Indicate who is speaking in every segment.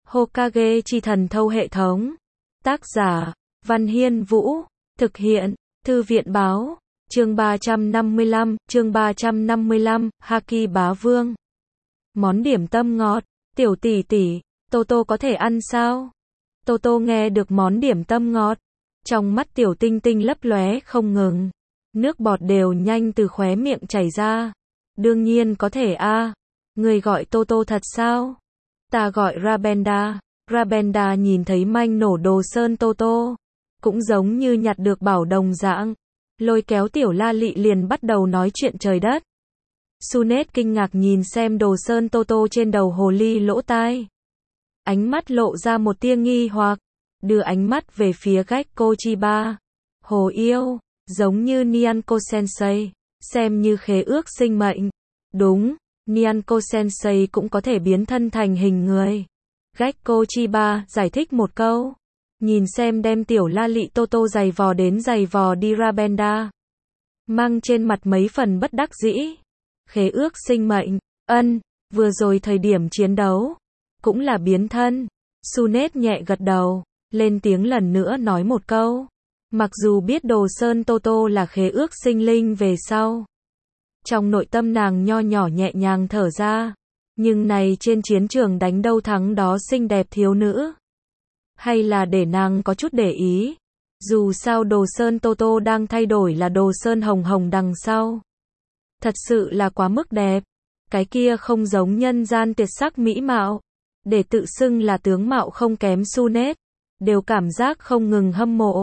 Speaker 1: Hokage chi thần thâu hệ thống. Tác giả, Văn Hiên Vũ. Thực hiện, Thư viện báo. Chương 355, Haki bá vương. Món điểm tâm ngọt. Tiểu tỷ tỷ, Toto có thể ăn sao? Toto nghe được món điểm tâm ngọt. Trong mắt tiểu tinh tinh lấp lóe không ngừng. Nước bọt đều nhanh từ khóe miệng chảy ra. Đương nhiên có thể a. Người gọi Toto thật sao? Ta gọi Rabenda. Rabenda nhìn thấy manh nổ đồ sơn Toto. Cũng giống như nhặt được bảo đồng dạng. Lôi kéo tiểu la lị liền bắt đầu nói chuyện trời đất. Sunet kinh ngạc nhìn xem đồ sơn Toto trên đầu hồ ly lỗ tai. Ánh mắt lộ ra một tia nghi hoặc. Đưa ánh mắt về phía Gekko Chiba. Hồ yêu, giống như Nyanko Sensei. Xem như khế ước sinh mệnh. Đúng, Nyanko Sensei cũng có thể biến thân thành hình người. Gekko Chiba giải thích một câu. Nhìn xem đem tiểu la lị Toto giày vò đến giày vò đi Rabenda. Mang trên mặt mấy phần bất đắc dĩ. Khế ước sinh mệnh, vừa rồi thời điểm chiến đấu. Cũng là biến thân. Sunet nhẹ gật đầu, lên tiếng lần nữa nói một câu. Mặc dù biết đồ sơn Toto là khế ước sinh linh về sau. Trong nội tâm nàng nho nhỏ nhẹ nhàng thở ra. Nhưng này trên chiến trường đánh đâu thắng đó xinh đẹp thiếu nữ. Hay là để nàng có chút để ý. Dù sao đồ sơn Toto đang thay đổi là đồ sơn hồng hồng đằng sau. Thật sự là quá mức đẹp. Cái kia không giống nhân gian tuyệt sắc mỹ mạo. Để tự xưng là tướng mạo không kém Sunet. Đều cảm giác không ngừng hâm mộ.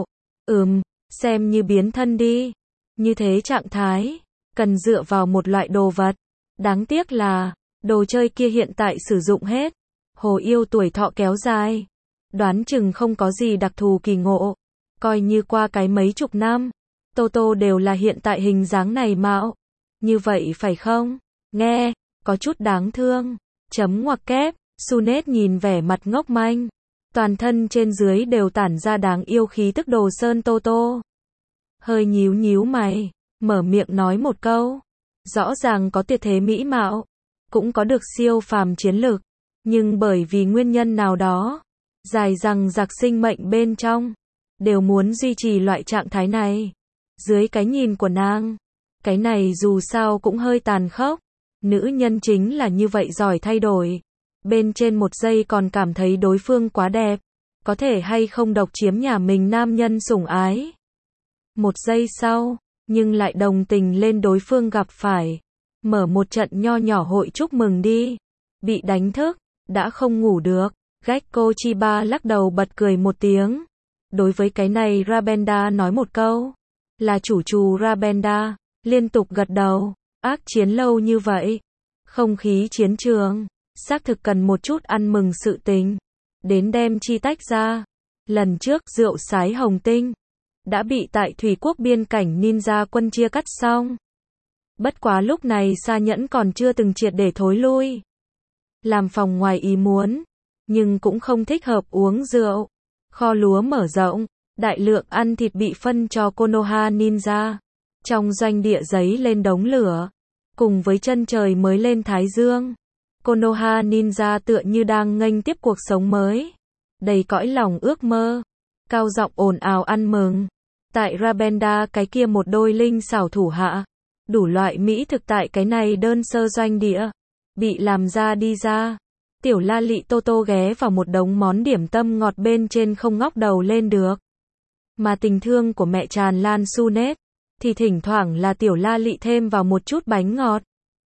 Speaker 1: Xem như biến thân đi. Như thế trạng thái. Cần dựa vào một loại đồ vật. Đáng tiếc là, đồ chơi kia hiện tại sử dụng hết. Hồ yêu tuổi thọ kéo dài. Đoán chừng không có gì đặc thù kỳ ngộ. Coi như qua cái mấy chục năm. Toto đều là hiện tại hình dáng này mạo. Như vậy phải không? Nghe, có chút đáng thương. Chấm ngoặc kép, Sunet nhìn vẻ mặt ngốc manh. Toàn thân trên dưới đều tản ra đáng yêu khí tức đồ sơn Toto. Hơi nhíu nhíu mày, mở miệng nói một câu. Rõ ràng có tuyệt thế mỹ mạo. Cũng có được siêu phàm chiến lực. Nhưng bởi vì nguyên nhân nào đó. Dài rằng giặc sinh mệnh bên trong. Đều muốn duy trì loại trạng thái này. Dưới cái nhìn của nàng. Cái này dù sao cũng hơi tàn khốc. Nữ nhân chính là như vậy giỏi thay đổi. Bên trên một giây còn cảm thấy đối phương quá đẹp. Có thể hay không độc chiếm nhà mình nam nhân sủng ái. Một giây sau, nhưng lại đồng tình lên đối phương gặp phải. Mở một trận nho nhỏ hội chúc mừng đi. Bị đánh thức, đã không ngủ được. Gekko Chiba lắc đầu bật cười một tiếng. Đối với cái này Rabenda nói một câu. Là chủ Rabenda, liên tục gật đầu. Ác chiến lâu như vậy. Không khí chiến trường, xác thực cần một chút ăn mừng sự tình. Đến đem chi tách ra. Lần trước rượu sái hồng tinh. Đã bị tại thủy quốc biên cảnh ninja quân chia cắt xong. Bất quá lúc này Sa Nhẫn còn chưa từng triệt để thối lui. Làm phòng ngoài ý muốn. Nhưng cũng không thích hợp uống rượu. Kho lúa mở rộng. Đại lượng ăn thịt bị phân cho Konoha ninja. Trong doanh địa giấy lên đống lửa. Cùng với chân trời mới lên thái dương. Konoha ninja tựa như đang nghênh tiếp cuộc sống mới. Đầy cõi lòng ước mơ. Cao giọng ồn ào ăn mừng. Tại Rabenda cái kia một đôi linh xảo thủ hạ. Đủ loại mỹ thực tại cái này đơn sơ doanh địa. Bị làm ra đi ra. Tiểu la lị Toto ghé vào một đống món điểm tâm ngọt bên trên không ngóc đầu lên được. Mà tình thương của mẹ tràn lan Sunet. Thì thỉnh thoảng là tiểu la lị thêm vào một chút bánh ngọt.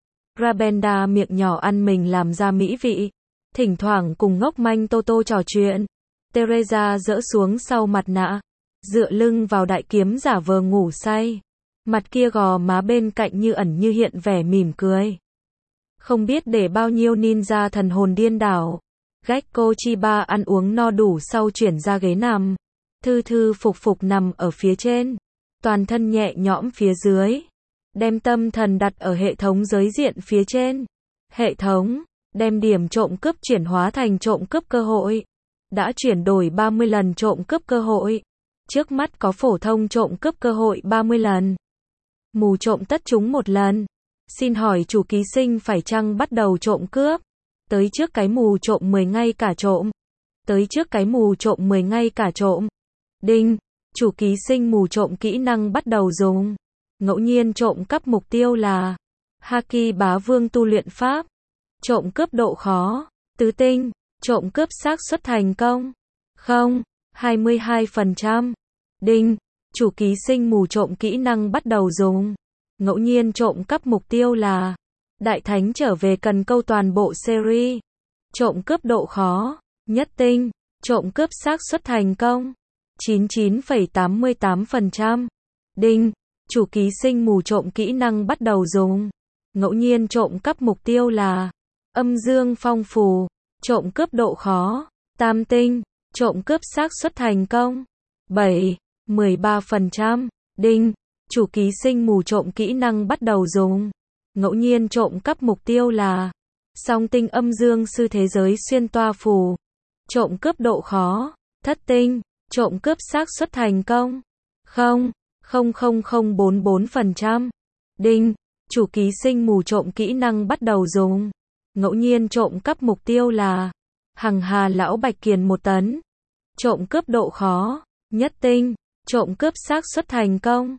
Speaker 1: Rabenda miệng nhỏ ăn mình làm ra mỹ vị. Thỉnh thoảng cùng ngốc manh Toto trò chuyện. Teresa dỡ xuống sau mặt nạ. Dựa lưng vào đại kiếm giả vờ ngủ say. Mặt kia gò má bên cạnh như ẩn như hiện vẻ mỉm cười. Không biết để bao nhiêu ninja thần hồn điên đảo. Gekko Chiba ăn uống no đủ sau chuyển ra ghế nằm. Thư thư phục phục nằm ở phía trên. Toàn thân nhẹ nhõm phía dưới. Đem tâm thần đặt ở hệ thống giới diện phía trên. Hệ thống, đem điểm trộm cướp chuyển hóa thành trộm cướp cơ hội. Đã chuyển đổi 30 lần trộm cướp cơ hội. Trước mắt có phổ thông trộm cướp cơ hội 30 lần. Mù trộm tất trúng một lần. Xin hỏi chủ ký sinh phải chăng bắt đầu trộm cướp? Tới trước cái mù trộm 10 ngay cả trộm. Tới trước cái mù trộm 10 ngay cả trộm. Đinh, chủ ký sinh mù trộm kỹ năng bắt đầu dùng. Ngẫu nhiên trộm cắp mục tiêu là Haki bá vương tu luyện pháp. Trộm cướp độ khó, tứ tinh, trộm cướp xác suất thành công. Không, 22%. Đinh, chủ ký sinh mù trộm kỹ năng bắt đầu dùng. Ngẫu nhiên trộm cắp mục tiêu là Đại Thánh trở về cần câu toàn bộ series. Trộm cướp độ khó, nhất tinh, trộm cướp xác suất thành công. 99,88%. Đinh, chủ ký sinh mù trộm kỹ năng bắt đầu dùng. Ngẫu nhiên trộm cắp mục tiêu là Âm dương phong phù. Trộm cướp độ khó, tam tinh, trộm cướp xác suất thành công. 13%. Đinh, chủ ký sinh mù trộm kỹ năng bắt đầu dùng. Ngẫu nhiên trộm cắp mục tiêu là Song tinh âm dương sư thế giới xuyên toa phù. Trộm cướp độ khó, thất tinh, trộm cướp xác suất thành công. 0,00044%. Đinh, chủ ký sinh mù trộm kỹ năng bắt đầu dùng. Ngẫu nhiên trộm cắp mục tiêu là Hằng Hà lão bạch kiền 1 tấn. Trộm cướp độ khó, nhất tinh, trộm cướp xác suất thành công.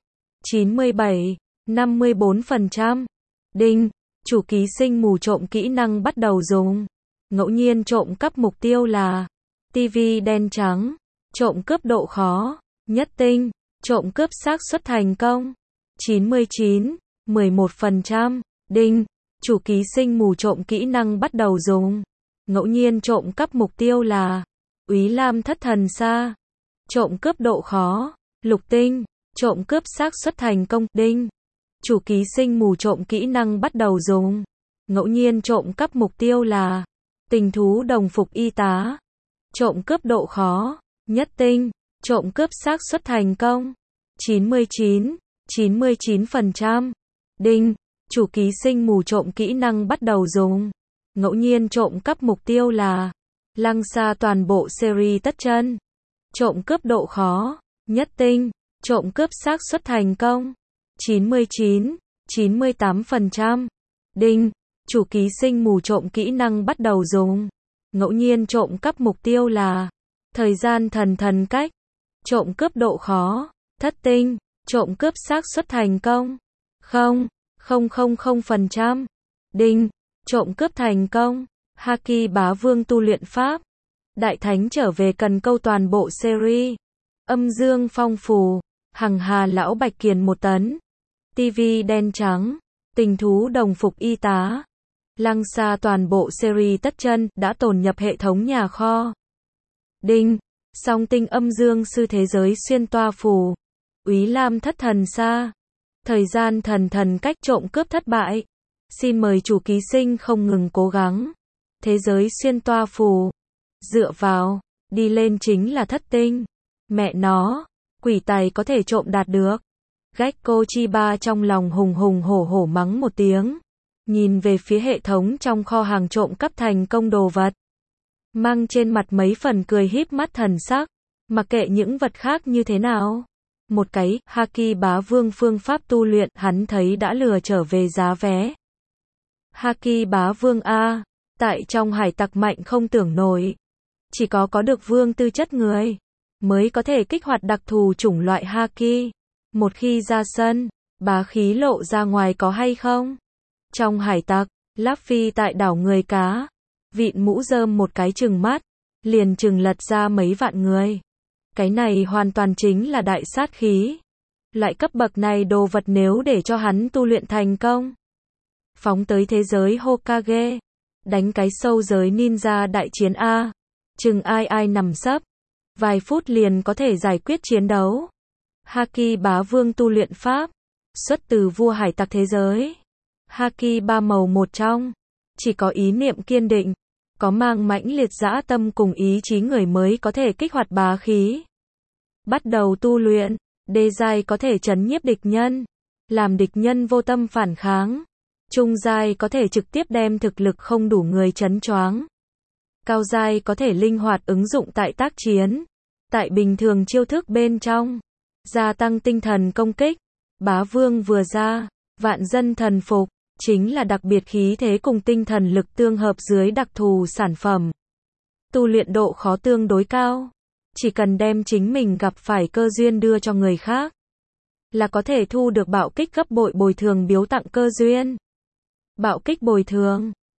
Speaker 1: 97,54%. Đinh, chủ ký sinh mù trộm kỹ năng bắt đầu dùng. Ngẫu nhiên trộm cắp mục tiêu là TV đen trắng. Trộm cướp độ khó, nhất tinh, trộm cướp xác suất thành công. 99,11%. Đinh, chủ ký sinh mù trộm kỹ năng bắt đầu dùng. Ngẫu nhiên trộm cắp mục tiêu là Úy Lam thất thần xa. Trộm cướp độ khó, lục tinh, trộm cướp xác suất thành công. Đinh, chủ ký sinh mù trộm kỹ năng bắt đầu dùng. Ngẫu nhiên trộm cắp mục tiêu là Tình thú đồng phục y tá. Trộm cướp độ khó, nhất tinh, trộm cướp xác suất thành công. 99,99%. Đinh, chủ ký sinh mù trộm kỹ năng bắt đầu dùng. Ngẫu nhiên trộm cắp mục tiêu là Lăng xa toàn bộ series tất chân. Trộm cướp độ khó, nhất tinh, trộm cướp xác suất thành công. 99,98%. Đinh, chủ ký sinh mù trộm kỹ năng bắt đầu dùng. Ngẫu nhiên trộm cắp mục tiêu là Thời gian thần thần cách. Trộm cướp độ khó, thất tinh, trộm cướp xác suất thành công. 0,000%. Đinh, trộm cướp thành công. Haki bá vương tu luyện pháp. Đại Thánh trở về cần câu toàn bộ series. Âm dương phong phù. Hằng Hà lão bạch kiền 1 tấn. TV đen trắng. Tình thú đồng phục y tá. Lăng xa toàn bộ series tất chân đã tồn nhập hệ thống nhà kho. Đinh, song tinh âm dương sư thế giới xuyên toa phù. Úy Lam thất thần xa. Thời gian thần thần cách trộm cướp thất bại. Xin mời chủ ký sinh không ngừng cố gắng. Thế giới xuyên toa phù. Dựa vào, đi lên chính là thất tinh. Mẹ nó, quỷ tài có thể trộm đạt được. Gecko Chiba trong lòng hùng hùng hổ hổ mắng một tiếng. Nhìn về phía hệ thống trong kho hàng trộm cắp thành công đồ vật. Mang trên mặt mấy phần cười híp mắt thần sắc. Mặc kệ những vật khác như thế nào. Một cái, Haki bá vương phương pháp tu luyện hắn thấy đã lừa trở về giá vé. Haki bá vương A. Tại trong hải tặc mạnh không tưởng nổi. Chỉ có được vương tư chất người mới có thể kích hoạt đặc thù chủng loại Haki. Một khi ra sân, bá khí lộ ra ngoài có hay không? Trong hải tặc, Luffy tại đảo người cá. Vịn mũ rơm một cái chừng mắt. Liền chừng lật ra mấy vạn người. Cái này hoàn toàn chính là đại sát khí. Loại cấp bậc này đồ vật nếu để cho hắn tu luyện thành công. Phóng tới thế giới Hokage. Đánh cái sâu giới ninja đại chiến A. Chừng ai nằm sấp. Vài phút liền có thể giải quyết chiến đấu. Haki bá vương tu luyện pháp. Xuất từ vua hải tặc thế giới. Haki ba màu một trong. Chỉ có ý niệm kiên định. Có mang mãnh liệt dã tâm cùng ý chí người mới có thể kích hoạt bá khí. Bắt đầu tu luyện. Đê giai có thể trấn nhiếp địch nhân. Làm địch nhân vô tâm phản kháng. Trung giai có thể trực tiếp đem thực lực không đủ người trấn choáng. Cao giai có thể linh hoạt ứng dụng tại tác chiến. Tại bình thường chiêu thức bên trong. Gia tăng tinh thần công kích. Bá vương vừa ra. Vạn dân thần phục. Chính là đặc biệt khí thế cùng tinh thần lực tương hợp dưới đặc thù sản phẩm. Tu luyện độ khó tương đối cao. Chỉ cần đem chính mình gặp phải cơ duyên đưa cho người khác, là có thể thu được bạo kích gấp bội bồi thường biếu tặng cơ duyên. Bạo kích bồi thường.